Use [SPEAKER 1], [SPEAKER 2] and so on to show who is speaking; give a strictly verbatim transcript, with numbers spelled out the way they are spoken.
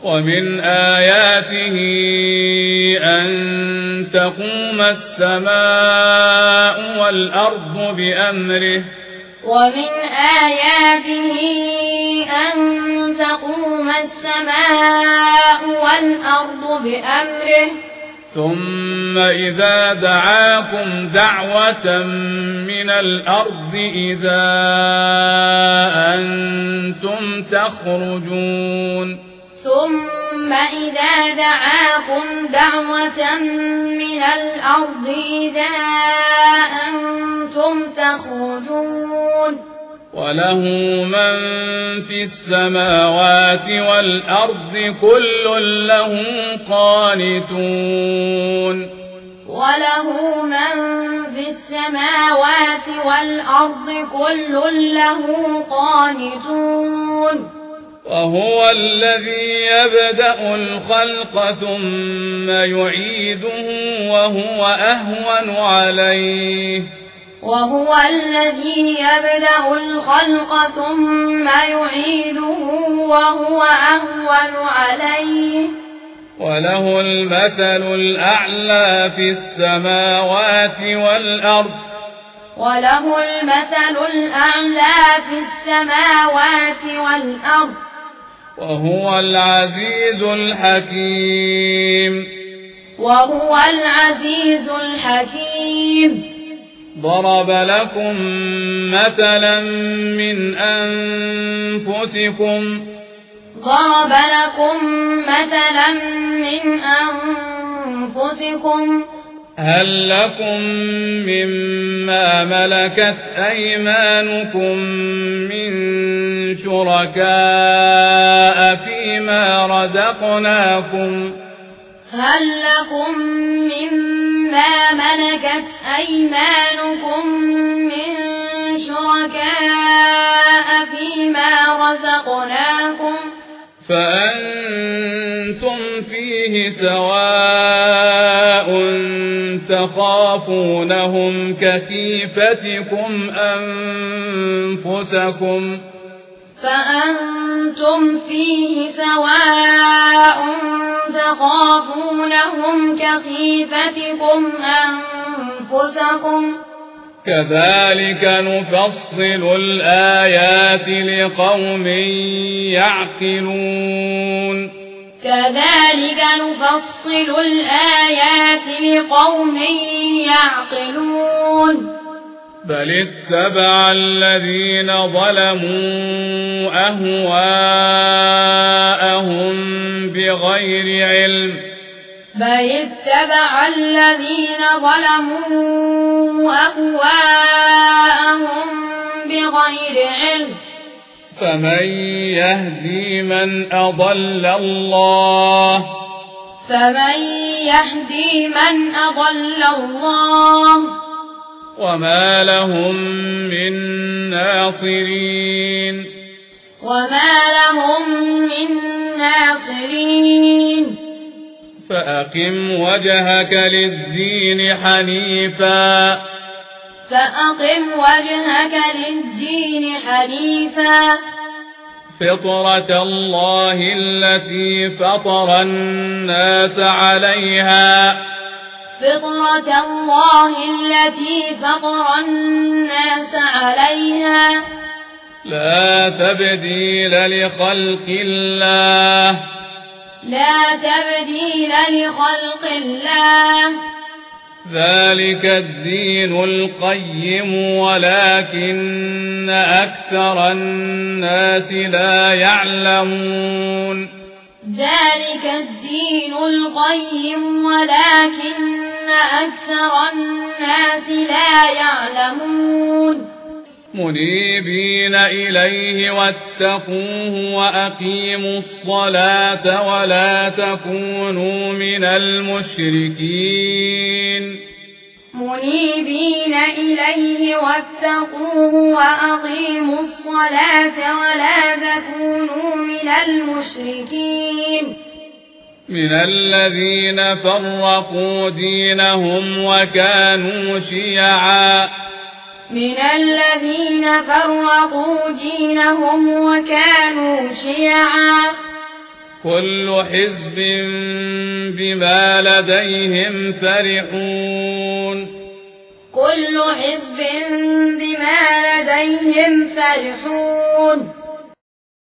[SPEAKER 1] ومن آياته أن تقوم السماء والأرض بأمره
[SPEAKER 2] ومن آياته أن تقوم السماء والأرض بأمره
[SPEAKER 1] ثم إذا دعاكم دعوة من الأرض إذا أنتم تخرجون
[SPEAKER 2] ثم إذا دعاكم دعوة من الأرض إذا أنتم تخرجون
[SPEAKER 1] وله من في السماوات والأرض كل له قانتون
[SPEAKER 2] وله من في السماوات والأرض كل له قانتون
[SPEAKER 1] وهو الذي يبدأ الخلق ثم يعيده وهو أهون عليه
[SPEAKER 2] وهو الذي يبدأ الخلق ثم يعيده وهو أهون عليه
[SPEAKER 1] وله المثل الأعلى في السماوات والأرض
[SPEAKER 2] وله المثل الأعلى في السماوات والأرض
[SPEAKER 1] وهو العزيز الحكيم
[SPEAKER 2] وهو العزيز الحكيم
[SPEAKER 1] ضرب لكم مثلا من أنفسكم
[SPEAKER 2] ضرب لكم مثلا من أنفسكم
[SPEAKER 1] هل لكم مما ملكت أيمانكم من شركاء فيما رزقناكم
[SPEAKER 2] هل لكم مما ملكت أيمانكم من شركاء فيما رزقناكم
[SPEAKER 1] فأنتم فيه سواء تخافونهم كخيفتكم أنفسكم
[SPEAKER 2] فأنتم فيه سواء تخافونهم كخيفتكم أنفسكم
[SPEAKER 1] كذلك نفصل الآيات لقوم يعقلون
[SPEAKER 2] كذلك نفصل الآيات لقوم يعقلون
[SPEAKER 1] بل اتبع الذين ظلموا أهواءهم بغير علم
[SPEAKER 2] بل اتبع الذين ظلموا أهواءهم بغير علم
[SPEAKER 1] فمن يهدي من أضل الله
[SPEAKER 2] فمن يهدي من أضل الله
[SPEAKER 1] وما لهم من ناصرين
[SPEAKER 2] وما لهم من ناصرين
[SPEAKER 1] فأقم وجهك للدين حنيفا
[SPEAKER 2] فأقم وجهك للدين حنيفا
[SPEAKER 1] فطرة الله التي فطر الناس عليها
[SPEAKER 2] فطرة الله التي فطر الناس عليها
[SPEAKER 1] لا تبديل لخلق الله
[SPEAKER 2] لا تبديل لخلق الله
[SPEAKER 1] ذلك الدين القيم ولكن أكثر الناس لا يعلمون
[SPEAKER 2] ذلك الدين القيم ولكن أكثر الناس لا يعلمون
[SPEAKER 1] منيبين إليه واتقوه وأقيموا الصلاة ولا تكونوا من المشركين
[SPEAKER 2] منيبين إليه واتقوه وأقيموا الصلاة ولا تكونوا من المشركين
[SPEAKER 1] من الذين فرقوا دينهم وكانوا شيعا
[SPEAKER 2] من الذين فرقوا دينهم وكانوا شيعا
[SPEAKER 1] كل حزب بما لديهم فرحون
[SPEAKER 2] كل حزب بما لديهم فرحون